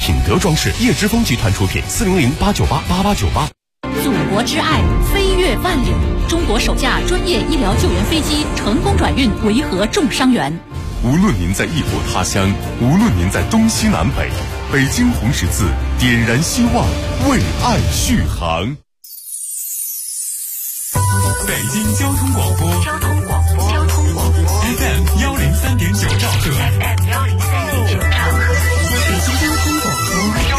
品德装饰，叶之峰集团出品，400-898-8898。 祖国之爱，飞越万里。中国首架专业医疗救援飞机成功转运维和重伤员。 无论您在异国他乡，无论您在东西南北，北京红十字点燃希望，为爱续航。 北京交通广播，FM 103.9兆赫， 北京交通广播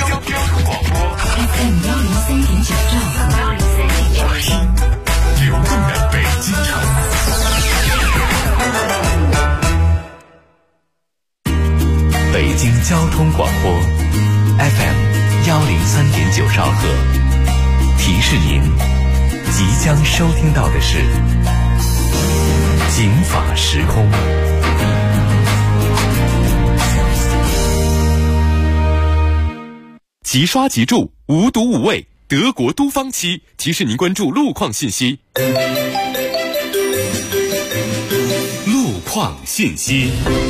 ，FM 103.9兆赫， 听流动的北京城。 北京交通广播 FM 103.9兆赫，提示您即将收听到的是警法时空。 即刷即住，无毒无味，德国都芳漆提示您关注路况信息。路况信息。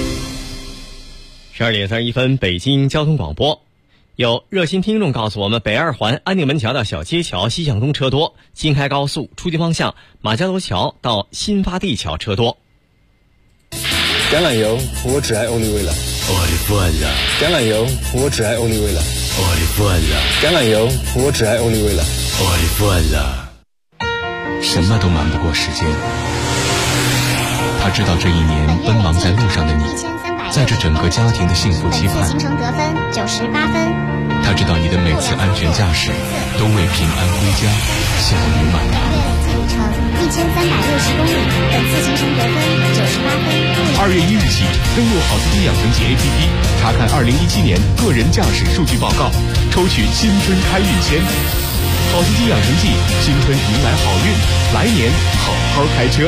12点31分，北京交通广播。有热心听众告诉我们，北二环安定门桥到小街桥西向东车多，京开高速出京方向马家楼桥到新发地桥车多。 橄榄油，我只爱欧丽味了。 我的饭了。 橄榄油，我只爱欧丽味了。 我的饭了。 橄榄油，我只爱欧丽味了。 我的饭了。 什么都瞒不过时间。他知道这一年奔忙在路上的你，在这整个家庭的幸福期盼。 行程得分98分。 他知道你的每次安全驾驶都为平安归家效于满堂。 里程1360公里，本次行程得分98分。 2月1日起，登录好司机养成记 APP， 查看2017年个人驾驶数据报告，抽取新春开运签。好司机养成记，新春迎来好运，来年好好开车。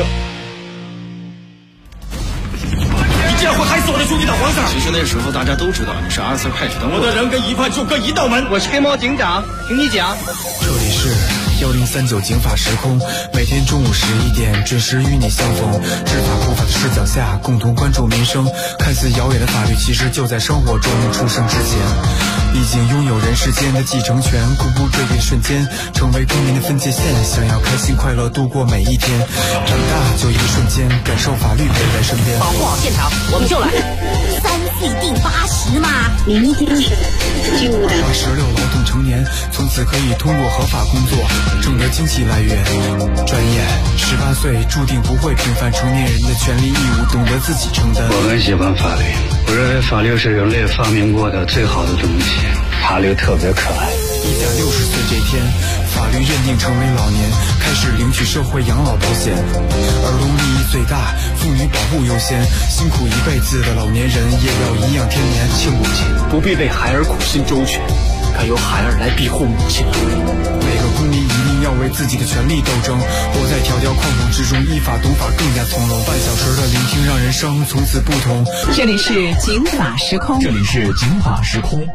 你竟然会害死我的兄弟的皇上！ 其实那时候大家都知道你是阿瑟派克的。 我的人跟一判就各一道门。 我是黑猫警长，听你讲。 这里是1039警法时空，每天中午11点准时与你相逢。执法普法的视角下，共同关注民生。看似遥远的法律，其实就在生活中出生之前。已经拥有人世间的继承权，步步坠跃瞬间，成为公民的分界线。想要开心快乐度过每一天，长大就一瞬间，感受法律陪在身边。 保护好现场，我们就来。 3C定80嘛， 明天是就的。 16劳动成年，从此可以通过合法工作挣得经济来源。转眼18岁，注定不会平凡。成年人的权利义务，懂得自己承担。 我很喜欢法律，我认为法律是人类发明过的最好的东西。法律特别可爱。 1甲60岁这天，法律认定成为老年，开始领取社会养老保险。儿童利益最大，妇女保护优先。辛苦一辈子的老年人，也要颐养天年。 亲母亲不必为孩儿苦心周全，该由孩儿来庇护母亲。 每个公民一定要为自己的权利斗争，活在条条框框之中，依法懂法更加从容。半小时的聆听，让人生从此不同。 这里是警法时空， 这里是警法时空。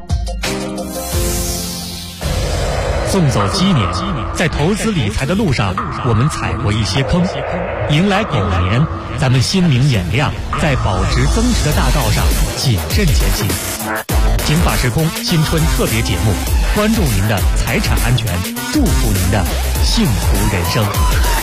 送走鸡年，在投资理财的路上，我们踩过一些坑。迎来狗年，咱们心明眼亮，在保值增值的大道上谨慎前行。警法时空新春特别节目，关注您的财产安全，祝福您的幸福人生。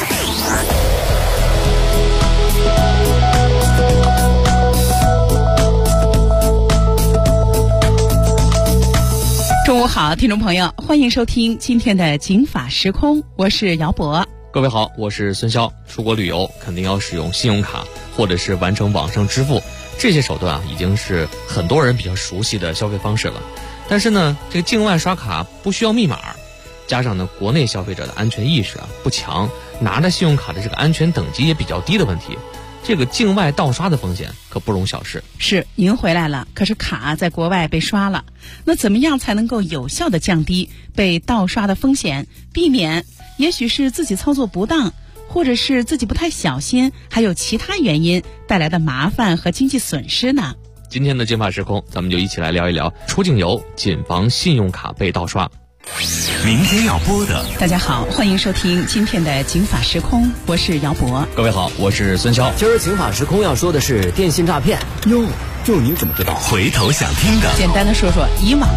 中午好，听众朋友，欢迎收听今天的警法时空，我是姚博。 各位好，我是孙潇。出国旅游肯定要使用信用卡或者是完成网上支付，这些手段啊，已经是很多人比较熟悉的消费方式了。但是呢，这个境外刷卡不需要密码，加上呢国内消费者的安全意识啊不强，拿着信用卡的这个安全等级也比较低的问题，这个境外盗刷的风险可不容小视。 是，您回来了，可是卡在国外被刷了，那怎么样才能够有效的降低被盗刷的风险，避免也许是自己操作不当，或者是自己不太小心，还有其他原因带来的麻烦和经济损失呢？ 今天的警法时空，咱们就一起来聊一聊出境游谨防信用卡被盗刷。 明天要播的， 大家好，欢迎收听今天的警法时空，我是姚博。 各位好，我是孙潇。 今儿警法时空要说的是电信诈骗。 哟，就您怎么知道？回头想听的， 简单的说说，以往啊，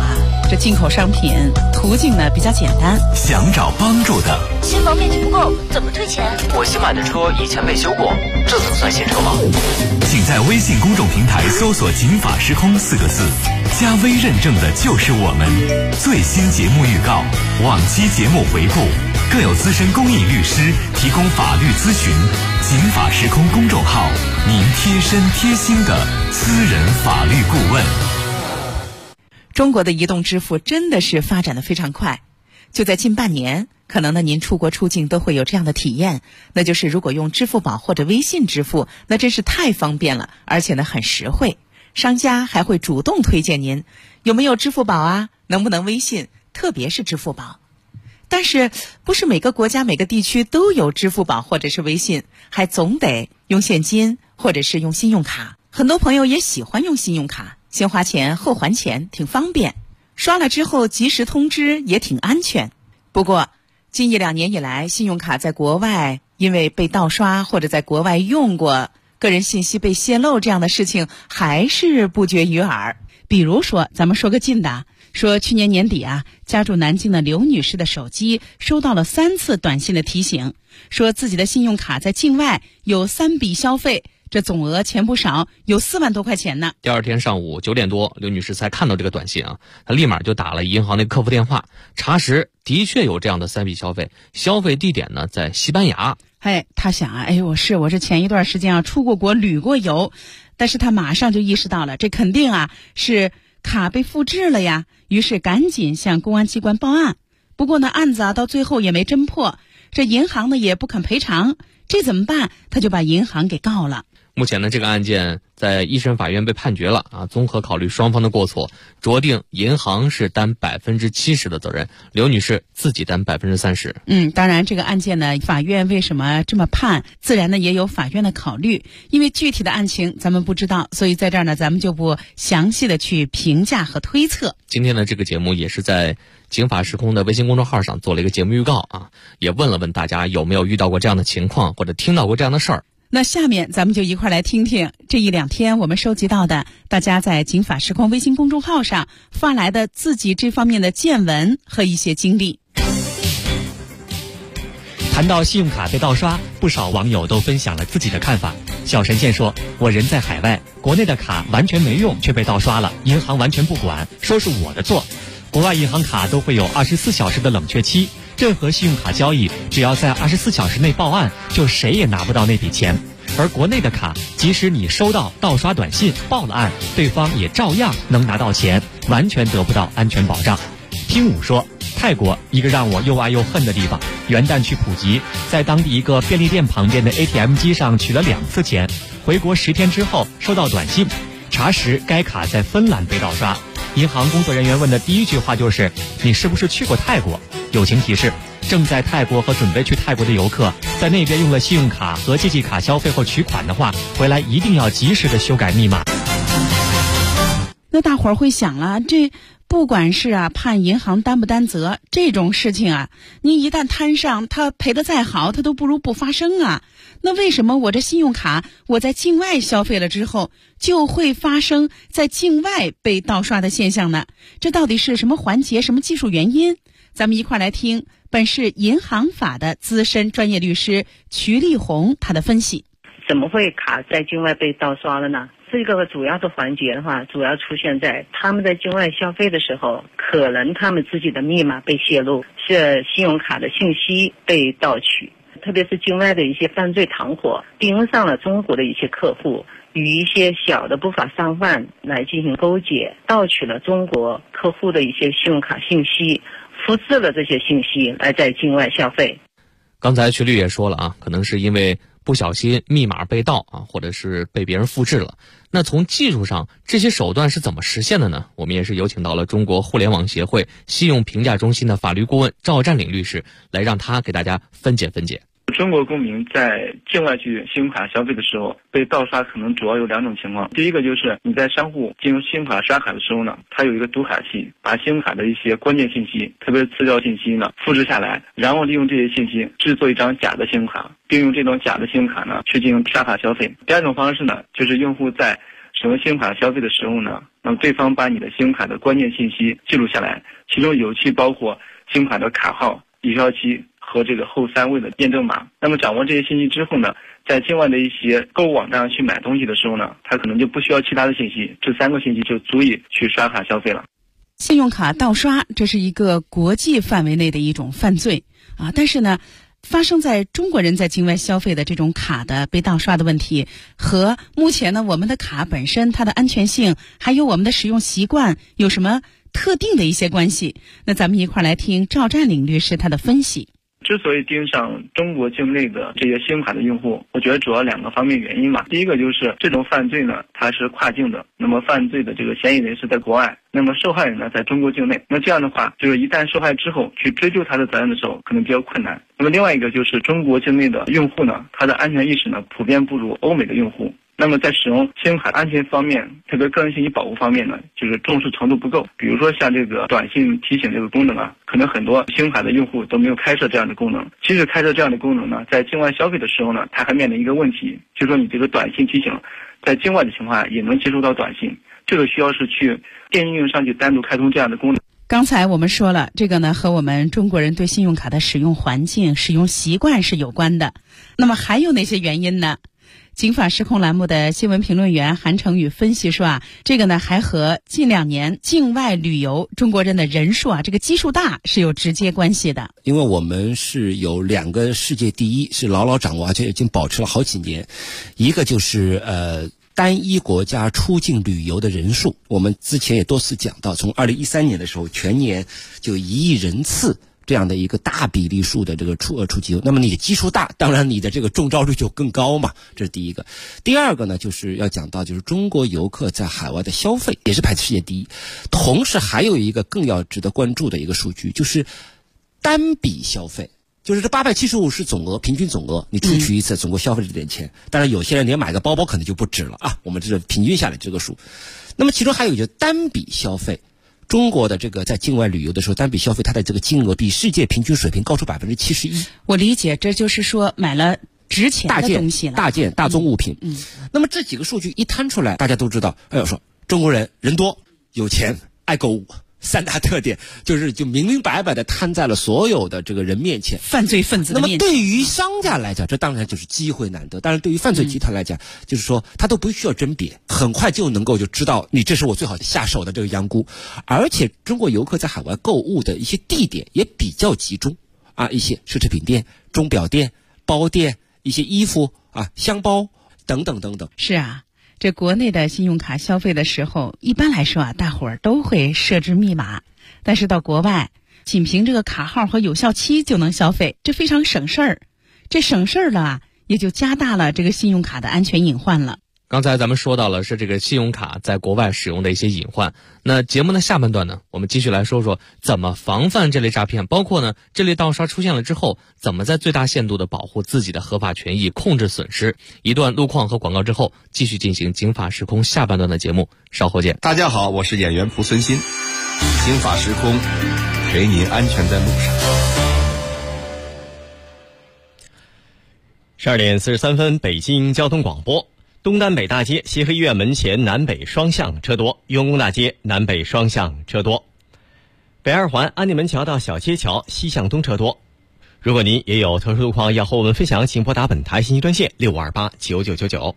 这进口商品途径呢比较简单。 想找帮助的， 新房面积不够，怎么退钱？ 我新买的车以前没修过，这能算新车吗？ 请在微信公众平台搜索“警法时空”4个字，加微认证的就是我们。最新节目预告、往期节目回顾，更有资深公益律师提供法律咨询。警法时空公众号，您贴身贴心的私人法律顾问。 中国的移动支付真的是发展的非常快，就在近半年，可能呢您出国出境都会有这样的体验，那就是如果用支付宝或者微信支付，那真是太方便了，而且呢很实惠。商家还会主动推荐您有没有支付宝啊，能不能微信，特别是支付宝。但是不是每个国家每个地区都有支付宝或者是微信，还总得用现金或者是用信用卡。很多朋友也喜欢用信用卡，先花钱后还钱，挺方便，刷了之后及时通知也挺安全。不过近1-2年以来，信用卡在国外因为被盗刷或者在国外用过，个人信息被泄露这样的事情还是不绝于耳。比如说咱们说个近的，说去年年底啊，家住南京的刘女士的手机收到了3次短信的提醒，说自己的信用卡在境外有3笔消费，这总额钱不少，有4万多块钱呢。 第二天上午9点多，刘女士才看到这个短信啊，她立马就打了银行那客服电话，查实的确有这样的3笔消费，消费地点呢在西班牙。 她想啊，我这前一段时间啊出过国旅过游，但是她马上就意识到了，这肯定啊是卡被复制了呀，于是赶紧向公安机关报案。不过呢，案子啊到最后也没侦破，这银行呢也不肯赔偿，这怎么办？他就把银行给告了。 目前呢，这个案件在一审法院被判决了啊，综合考虑双方的过错，酌定银行是担70%的责任，刘女士自己担30%。 当然这个案件呢，法院为什么这么判，自然呢也有法院的考虑，因为具体的案情咱们不知道，所以在这儿呢咱们就不详细的去评价和推测。 今天的这个节目也是在警法时空的微信公众号上做了一个节目预告啊，也问了问大家有没有遇到过这样的情况，或者听到过这样的事儿。 那下面咱们就一块来听听这1-2天我们收集到的大家在警法时空微信公众号上发来的自己这方面的见闻和一些经历。 谈到信用卡被盗刷，不少网友都分享了自己的看法。小神仙说，我人在海外，国内的卡完全没用却被盗刷了，银行完全不管，说是我的错。国外银行卡都会有24小时的冷却期，任何信用卡交易只要在24小时内报案，就谁也拿不到那笔钱。而国内的卡，即使你收到盗刷短信报了案，对方也照样能拿到钱，完全得不到安全保障。听武说，泰国一个让我又爱又恨的地方，元旦去普吉，在当地一个便利店旁边的 ATM 机上取了2次钱，回国10天之后收到短信，查实该卡在芬兰被盗刷。银行工作人员问的第一句话就是，你是不是去过泰国？友情提示，正在泰国和准备去泰国的游客，在那边用了信用卡和借记卡消费或取款的话，回来一定要及时的修改密码。 那大伙儿会想了，这不管是判银行担不担责这种事情啊，你一旦摊上，他赔得再好，他都不如不发生啊。那为什么我这信用卡我在境外消费了之后，就会发生在境外被盗刷的现象呢？这到底是什么环节，什么技术原因？咱们一块来听本市银行法的资深专业律师瞿丽红他的分析。 怎么会卡在境外被盗刷了呢？这个主要的环节的话，主要出现在他们在境外消费的时候，可能他们自己的密码被泄露，是信用卡的信息被盗取，特别是境外的一些犯罪团伙盯上了中国的一些客户，与一些小的不法商贩来进行勾结，盗取了中国客户的一些信用卡信息，复制了这些信息来在境外消费。 刚才瞿律也说了啊，可能是因为不小心密码被盗啊，或者是被别人复制了。那从技术上，这些手段是怎么实现的呢？我们也是有请到了中国互联网协会信用评价中心的法律顾问赵占领律师，来让他给大家分解分解。 中国公民在境外去信用卡消费的时候被盗刷，可能主要有2种情况。第一个就是你在商户进入信用卡刷卡的时候呢，它有一个读卡器，把信用卡的一些关键信息，特别是次要信息呢复制下来，然后利用这些信息制作一张假的信用卡，并用这种假的信用卡呢去进行刷卡消费。第二种方式呢，就是用户在使用信用卡消费的时候呢，那么对方把你的信用卡的关键信息记录下来，其中有其包括信用卡的卡号、有效期和这个后3位的验证码。那么掌握这些信息之后呢，在境外的一些购物网站上去买东西的时候呢，他可能就不需要其他的信息，这3个信息就足以去刷卡消费了。 信用卡盗刷，这是一个国际范围内的一种犯罪啊，但是呢，发生在中国人在境外消费的这种卡的被盗刷的问题，和目前呢我们的卡本身它的安全性，还有我们的使用习惯有什么特定的一些关系？那咱们一块儿来听赵占领律师他的分析。 之所以盯上中国境内的这些信用卡的用户，我觉得主要2个方面原因吧。第一个就是这种犯罪呢，它是跨境的，那么犯罪的这个嫌疑人是在国外，那么受害人呢在中国境内，那这样的话，就是一旦受害之后去追究他的责任的时候，可能比较困难。那么另外一个就是中国境内的用户呢，他的安全意识呢普遍不如欧美的用户。那么在使用信用卡安全方面，特别个人信息保护方面呢，就是重视程度不够。比如说像这个短信提醒这个功能啊，可能很多信用卡的用户都没有开设这样的功能。即使开设这样的功能呢，在境外消费的时候呢，它还面临一个问题，就是说你这个短信提醒在境外的情况下也能接收到短信，这个需要是去电信应用上去单独开通这样的功能。 刚才我们说了，这个呢和我们中国人对信用卡的使用环境、使用习惯是有关的。那么还有哪些原因呢？警法时空栏目的新闻评论员韩成宇分析说啊，这个呢还和近2年境外旅游中国人的人数啊，这个基数大是有直接关系的。 因为我们是有2个世界第一是牢牢掌握，而且已经保持了好几年。一个就是单一国家出境旅游的人数，我们之前也多次讲到，从2013年的时候全年就1亿人次这样的一个大比例数的这个出境，那么你的基数大，当然你的这个中招率就更高嘛，这是第一个。第二个呢，就是要讲到就是中国游客在海外的消费也是排世界第一，同时还有一个更要值得关注的一个数据，就是单笔消费。就是这875是总额，平均总额，你出去一次总共消费了这点钱。当然有些人连买个包包可能就不止了啊，我们这是平均下来这个数。那么其中还有一个单笔消费，中国的这个在境外旅游的时候，单笔消费它的这个金额比世界平均水平高出71%。 我理解，这就是说买了值钱的东西了， 大件大宗物品。那么这几个数据一摊出来，大家都知道，说中国人人多、有钱、爱购物。3大特点就明明白白的摊在了所有的这个人面前， 犯罪分子的面前。 那么对于商家来讲，这当然就是机会难得，但是对于犯罪集团来讲，就是说他都不需要甄别，很快就能够就知道你这是我最好下手的这个羊菇。而且中国游客在海外购物的一些地点也比较集中啊，一些奢侈品店、钟表店、包店、一些衣服啊、箱包等等等等。 是啊。这国内的信用卡消费的时候，一般来说啊，大伙儿都会设置密码，但是到国外，仅凭这个卡号和有效期就能消费，这非常省事儿。这省事儿了啊，也就加大了这个信用卡的安全隐患了。 刚才咱们说到了是这个信用卡在国外使用的一些隐患。那节目的下半段呢，我们继续来说说怎么防范这类诈骗，包括呢这类盗刷出现了之后，怎么在最大限度的保护自己的合法权益，控制损失。一段路况和广告之后，继续进行警法时空下半段的节目，稍后见。 大家好，我是演员蒲存昕，警法时空陪您安全在路上。 12点43分，北京交通广播。东单北大街协和医院门前南北双向车多，雍宫大街南北双向车多。北二环安定门桥到小街桥西向东车多。如果您也有特殊路况要和我们分享，请拨打本台信息专线65289999。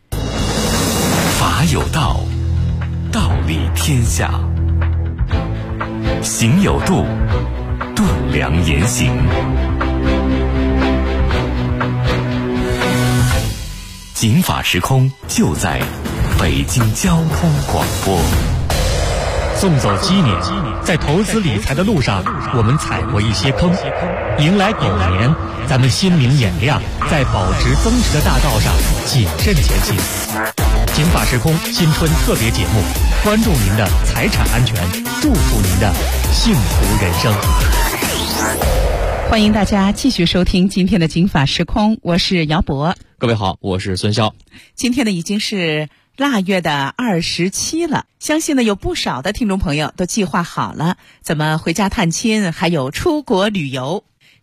法有道，道理天下；行有度，度量言行。警法时空就在北京交通广播。 送走鸡年，在投资理财的路上，我们踩过一些坑。迎来狗年，咱们心明眼亮，在保值增值的大道上谨慎前行。警法时空新春特别节目，关注您的财产安全，祝福您的幸福人生。 欢迎大家继续收听今天的警法时空，我是姚博。 各位好，我是孙潇。 今天呢已经是腊月的27了，相信呢有不少的听众朋友都计划好了怎么回家探亲，还有出国旅游。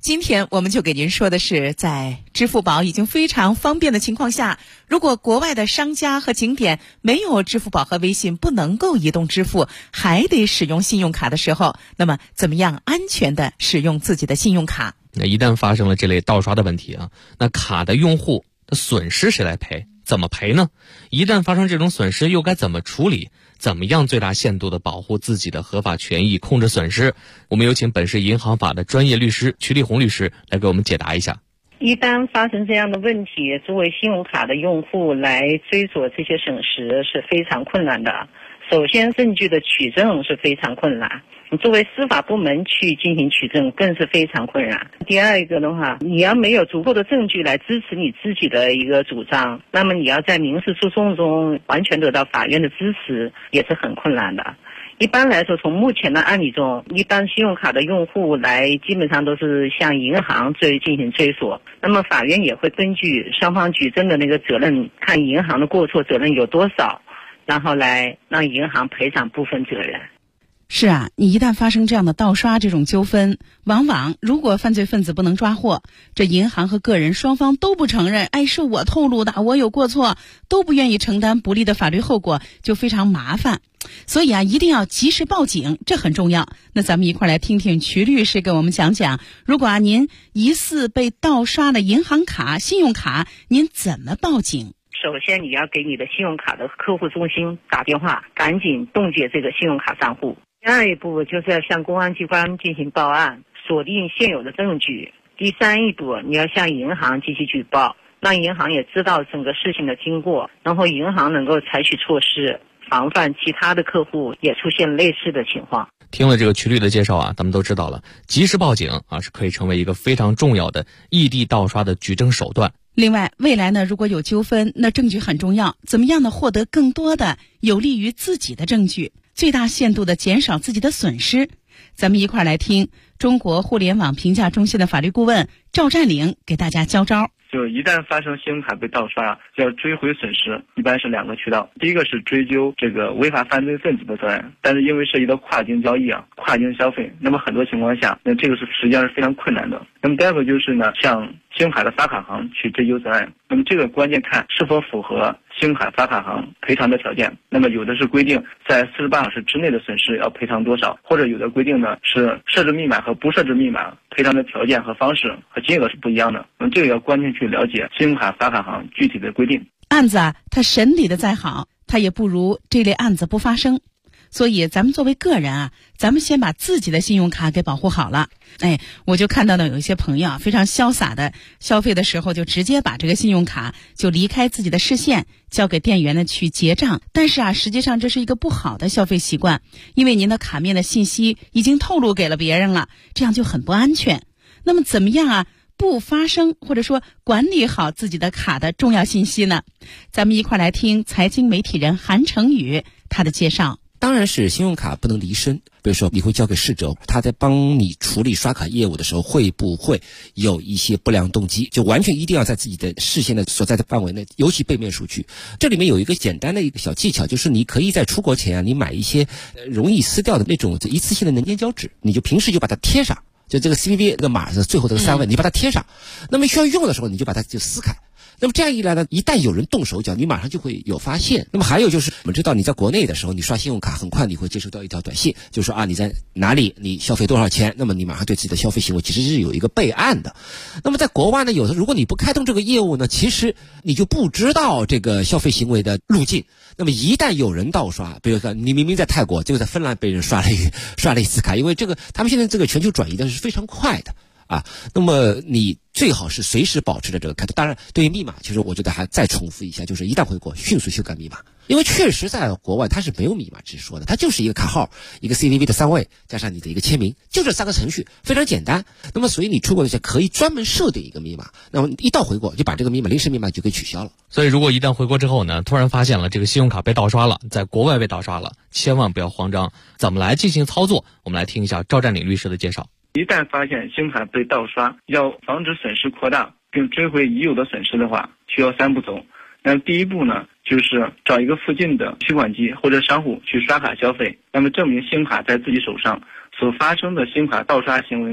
今天我们就给您说的是，在支付宝已经非常方便的情况下，如果国外的商家和景点没有支付宝和微信不能够移动支付，还得使用信用卡的时候，那么怎么样安全的使用自己的信用卡？ 那一旦发生了这类盗刷的问题啊，那卡的用户的损失谁来赔？怎么赔呢？一旦发生这种损失，又该怎么处理？怎么样最大限度地保护自己的合法权益，控制损失？我们有请本市银行法的专业律师瞿立红律师来给我们解答一下。 一旦发生这样的问题，作为信用卡的用户来追索这些损失是非常困难的。首先，证据的取证是非常困难，你作为司法部门去进行取证更是非常困难。第二个的话，你要没有足够的证据来支持你自己的一个主张，那么你要在民事诉讼中完全得到法院的支持也是很困难的。一般来说，从目前的案例中，一般信用卡的用户来基本上都是向银行进行追索，那么法院也会根据双方举证的那个责任，看银行的过错责任有多少，然后来让银行赔偿部分责任。 是啊，你一旦发生这样的盗刷这种纠纷，往往如果犯罪分子不能抓获，这银行和个人双方都不承认，是我透露的，我有过错，都不愿意承担不利的法律后果，就非常麻烦。所以啊，一定要及时报警，这很重要。那咱们一块来听听瞿律师给我们讲讲，如果您疑似被盗刷的银行卡、信用卡，您怎么报警？ 首先，你要给你的信用卡的客户中心打电话，赶紧冻结这个信用卡账户。第二一步就是要向公安机关进行报案，锁定现有的证据。第三一步，你要向银行进行举报，让银行也知道整个事情的经过，然后银行能够采取措施，防范其他的客户也出现类似的情况。 听了这个瞿律的介绍啊，咱们都知道了，及时报警啊是可以成为一个非常重要的异地盗刷的举证手段。 另外，未来呢，如果有纠纷，那证据很重要，怎么样呢？获得更多的有利于自己的证据，最大限度的减少自己的损失。咱们一块来听中国互联网评价中心的法律顾问赵占领给大家教招。 就一旦发生信用卡被盗刷，要追回损失，一般是两个渠道。第一个是追究这个违法犯罪分子的责任，但是因为涉及到跨境交易跨境消费，那么很多情况下，那这个是实际上是非常困难的。那么第二个就是呢，向信用卡的发卡行去追究责任。那么这个关键看是否符合信用卡发卡行赔偿的条件。那么有的是规定在48小时之内的损失要赔偿多少，或者有的规定呢是设置密码和不设置密码赔偿的条件和方式和金额是不一样的。那么这个要关键去了解信用卡发卡行具体的规定。 案子啊，它审理的再好，它也不如这类案子不发生。所以咱们作为个人啊，咱们先把自己的信用卡给保护好了。我就看到呢，有一些朋友啊，非常潇洒的消费的时候，就直接把这个信用卡就离开自己的视线，交给店员呢去结账。但是啊，实际上这是一个不好的消费习惯，因为您的卡面的信息已经透露给了别人了，这样就很不安全。那么怎么样啊？不发生或者说管理好自己的卡的重要信息呢？咱们一块来听财经媒体人韩成宇他的介绍。 当然是信用卡不能离身，比如说你会交给侍者，他在帮你处理刷卡业务的时候，会不会有一些不良动机，就完全一定要在自己的视线的所在的范围内，尤其背面数据。这里面有一个简单的一个小技巧，就是你可以在出国前你买一些容易撕掉的那种一次性的能粘胶纸，你就平时就把它贴上，就这个 CVV 这个码是最后这个3位，你把它贴上，那么需要用的时候你就把它就撕开。那么这样一来呢，一旦有人动手脚，你马上就会有发现。那么还有就是，我们知道你在国内的时候，你刷信用卡很快你会接收到一条短信，就说你在哪里你消费多少钱，那么你马上对自己的消费行为其实是有一个备案的。那么在国外呢，有的如果你不开通这个业务呢，其实你就不知道这个消费行为的路径。那么一旦有人盗刷，比如说你明明在泰国，结果在芬兰被人刷了一次卡，因为这个他们现在这个全球转移的是非常快的。那么你最好是随时保持着这个开通。当然，对于密码，其实我觉得还再重复一下，就是一旦回国，迅速修改密码，因为确实在国外它是没有密码之说的，它就是一个卡号，一个 CVV 的3位，加上你的一个签名，就这3个程序，非常简单。那么，所以你出国的时候可以专门设定一个密码，那么一到回国就把这个密码临时密码就给取消了。 所以，如果一旦回国之后呢，突然发现了这个信用卡被盗刷了，在国外被盗刷了，千万不要慌张。怎么来进行操作？我们来听一下赵占领律师的介绍。 一旦发现信用卡被盗刷，要防止损失扩大并追回已有的损失的话，需要3步走。那第一步呢，就是找一个附近的取款机或者商户去刷卡消费，那么证明信用卡在自己手上，所发生的信用卡盗刷行为呢，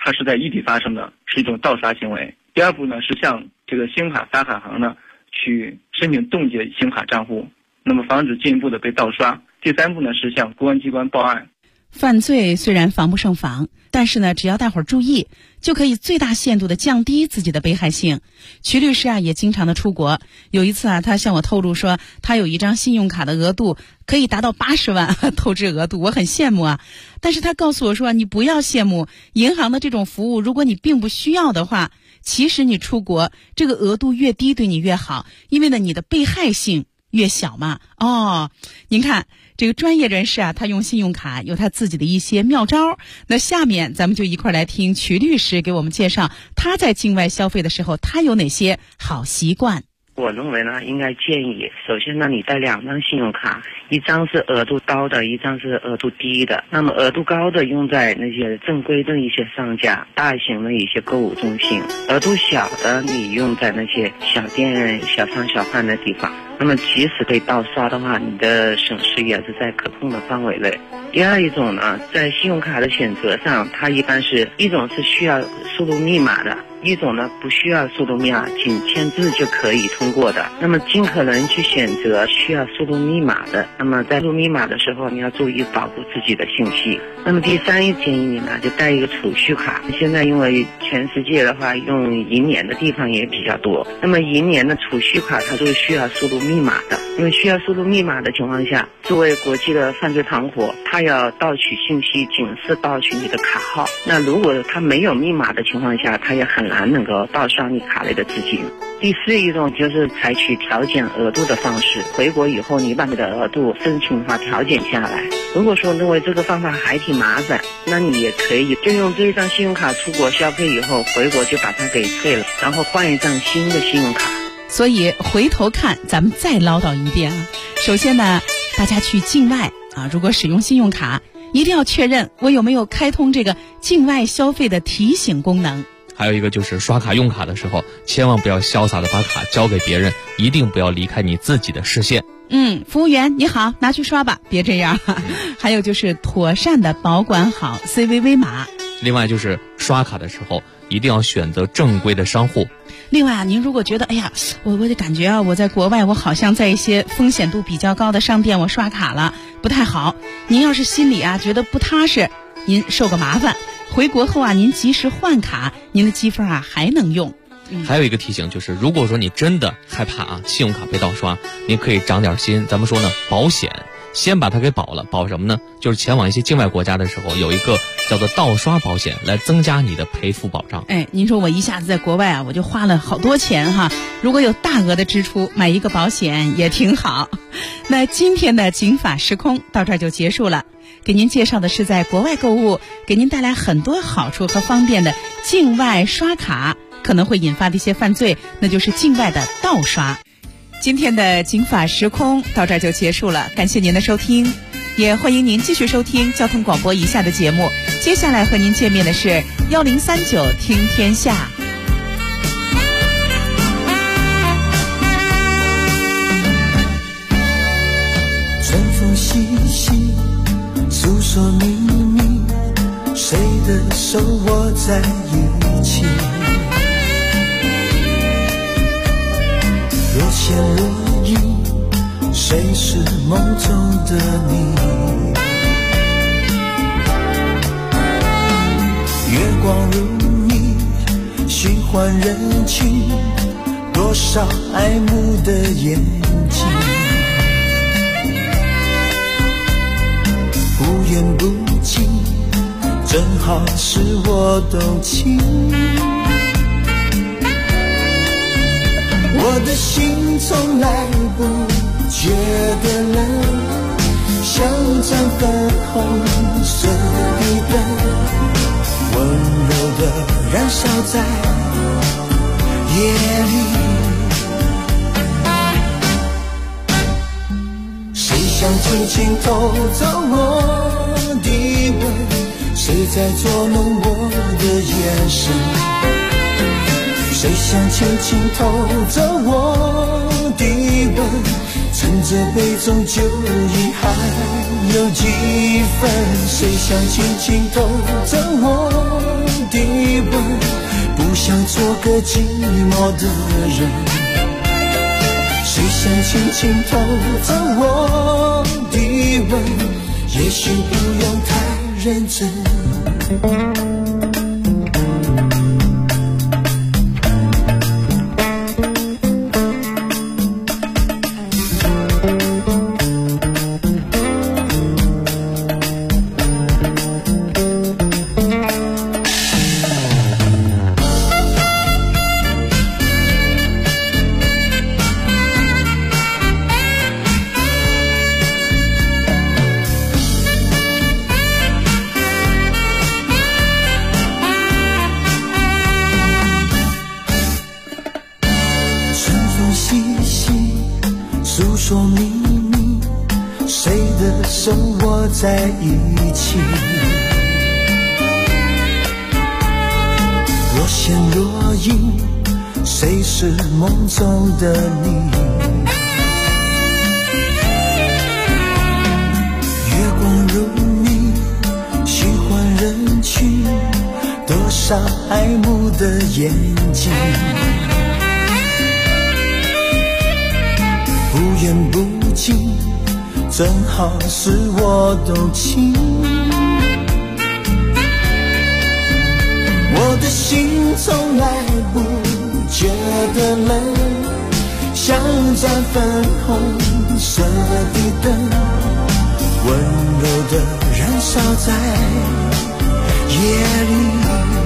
它是在异地发生的，是一种盗刷行为。第二步呢，是向这个信用卡发卡行呢去申请冻结信用卡账户，那么防止进一步的被盗刷。第三步呢，是向公安机关报案。 犯罪虽然防不胜防，但是呢，只要大伙儿注意，就可以最大限度的降低自己的被害性。瞿律师啊，也经常的出国。有一次啊，他向我透露说，他有一张信用卡的额度可以达到80万透支额度，我很羡慕啊。但是他告诉我说，你不要羡慕银行的这种服务，如果你并不需要的话，其实你出国这个额度越低对你越好，因为呢，你的被害性越小嘛。您看这个专业人士啊，他用信用卡有他自己的一些妙招。那下面咱们就一块来听瞿律师给我们介绍他在境外消费的时候他有哪些好习惯。 我认为呢，应该建议首先呢，你带2张信用卡，一张是额度高的，一张是额度低的。那么额度高的用在那些正规的一些商家、大型的一些购物中心，额度小的你用在那些小店、小商小贩的地方。那么即使被盗刷的话，你的损失也是在可控的范围内。第二一种呢，在信用卡的选择上，它一般是一种是需要输入密码的，一种呢不需要输入密码，仅签字就可以通过的。那么尽可能去选择需要输入密码的。那么在输入密码的时候，你要注意保护自己的信息。那么第三一建议你呢，就带一个储蓄卡。现在因为全世界的话，用银联的地方也比较多。那么银联的储蓄卡它都是需要输入密码的。因为需要输入密码的情况下，作为国际的犯罪团伙，它要盗取信息，仅是盗取你的卡号。那如果它没有密码的情况下，它也很难能够盗刷你卡内的资金。第四一种就是采取调减额度的方式，回国以后你把你的额度申请法调减下来。如果说认为这个方法还挺麻烦，那你也可以就用这一张信用卡出国消费以后，回国就把它给退了，然后换一张新的信用卡。 所以回头看，咱们再唠叨一遍啊。首先呢，大家去境外啊，如果使用信用卡，一定要确认我有没有开通这个境外消费的提醒功能。 还有一个就是刷卡用卡的时候，千万不要潇洒的把卡交给别人，一定不要离开你自己的视线。 服务员你好，拿去刷吧，别这样。还有就是妥善的保管好 CVV 码。 另外就是刷卡的时候一定要选择正规的商户。 另外啊，您如果觉得我就感觉啊，我在国外我好像在一些风险度比较高的商店我刷卡了不太好，您要是心里啊觉得不踏实，您受个麻烦，回国后啊您及时换卡，您的积分啊还能用。 还有一个提醒就是，如果说你真的害怕啊信用卡被盗刷，您可以长点心，咱们说呢保险，先把它给保了。保什么呢？就是前往一些境外国家的时候，有一个叫做盗刷保险，来增加你的赔付保障。 您说我一下子在国外啊，我就花了好多钱哈，如果有大额的支出，买一个保险也挺好。那今天的警法时空到这儿就结束了，给您介绍的是在国外购物给您带来很多好处和方便的境外刷卡可能会引发的一些犯罪，那就是境外的盗刷。今天的警法时空到这儿就结束了，感谢您的收听，也欢迎您继续收听交通广播以下的节目。接下来和您见面的是1039听天下。 春风习习，诉说秘密，谁的手握在一起？若现若隐，谁是梦中的你？月光如你，虚幻人群，多少爱慕的眼睛，不言不尽，正好是我动情。我的心从来不觉得冷，像盏粉红色的灯，温柔地燃烧在夜里。谁想轻轻偷走我的吻，谁在捉弄我的眼神？谁想轻轻偷走我的吻，趁着杯中酒意还有几分？谁想轻轻偷走我的想做个寂寞的人，谁想轻轻偷走我的吻，也许不用太认真。诉说秘密，谁的手握在一起？若现若隐，谁是梦中的你？月光如你，虚幻人群，多少爱慕的眼睛。不言不尽，正好是我动情。我的心从来不觉得冷，像盏粉红色的灯，温柔地燃烧在夜里。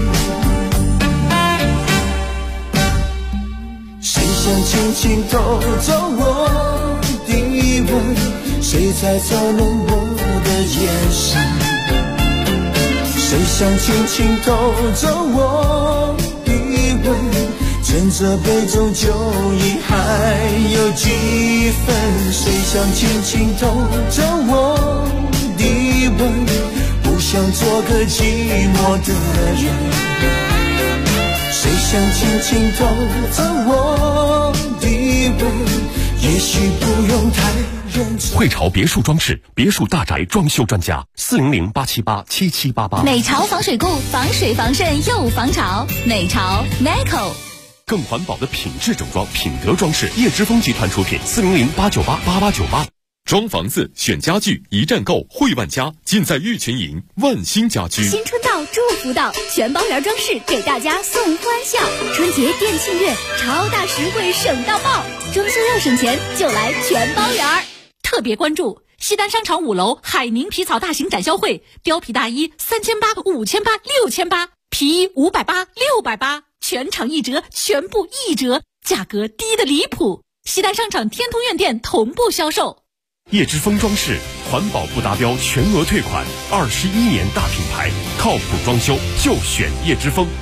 谁想轻轻偷走我的吻，谁在捉弄我的眼神？谁想轻轻偷走我的吻，趁这杯中酒意还有几分？谁想轻轻偷走我的吻，不想做个寂寞的人。谁想轻轻偷走我的吻，也许不用太认真。 汇潮别墅装饰，别墅大宅装修专家，400-878-7788。 美潮防水固，防水防渗又防潮。美潮 Meco。 更环保的品质整装，品德装饰，叶之峰集团出品，400-898-8898。装房子选家具，一站购汇万家，尽在玉群营万兴家居。 新春到，祝福到，全包园装饰给大家送欢笑。春节店庆月，超大实惠省到爆，装修要省钱就来全包园。 特别关注西单商场5楼海宁皮草大型展销会，貂皮大衣3800、5800、6800，皮衣580、680，全场一折，全部一折，价格低得离谱。西单商场天通苑店同步销售。 叶之峰装饰，环保不达标全额退款，21年大品牌，靠谱装修就选叶之峰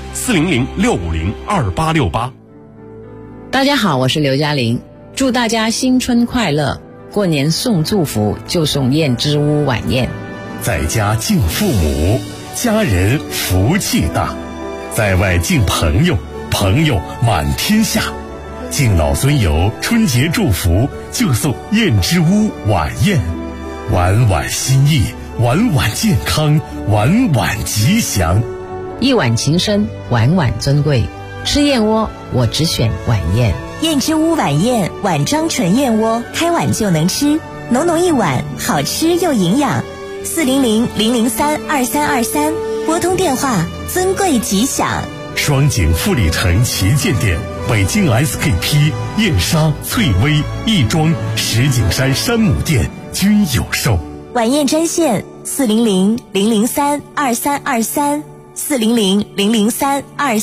，400-650-2868。 大家好，我是刘嘉玲，祝大家新春快乐！过年送祝福就送燕之屋晚宴。 在家敬父母，家人福气大；在外敬朋友，朋友满天下。敬老尊友，春节祝福就送燕之屋晚宴，晚晚心意，晚晚健康，晚晚吉祥。 一碗情深，晚晚珍贵。吃燕窝，我只选晚宴。 燕之屋晚宴，碗装纯燕窝，开碗就能吃，浓浓一碗，好吃又营养。400-003-2323，拨通电话，尊贵吉祥。 双井富里城旗舰店，北京 SKP、燕莎、翠微、亦庄、石景山山姆店均有售。 晚宴专线400-003-2323，400-003-2323。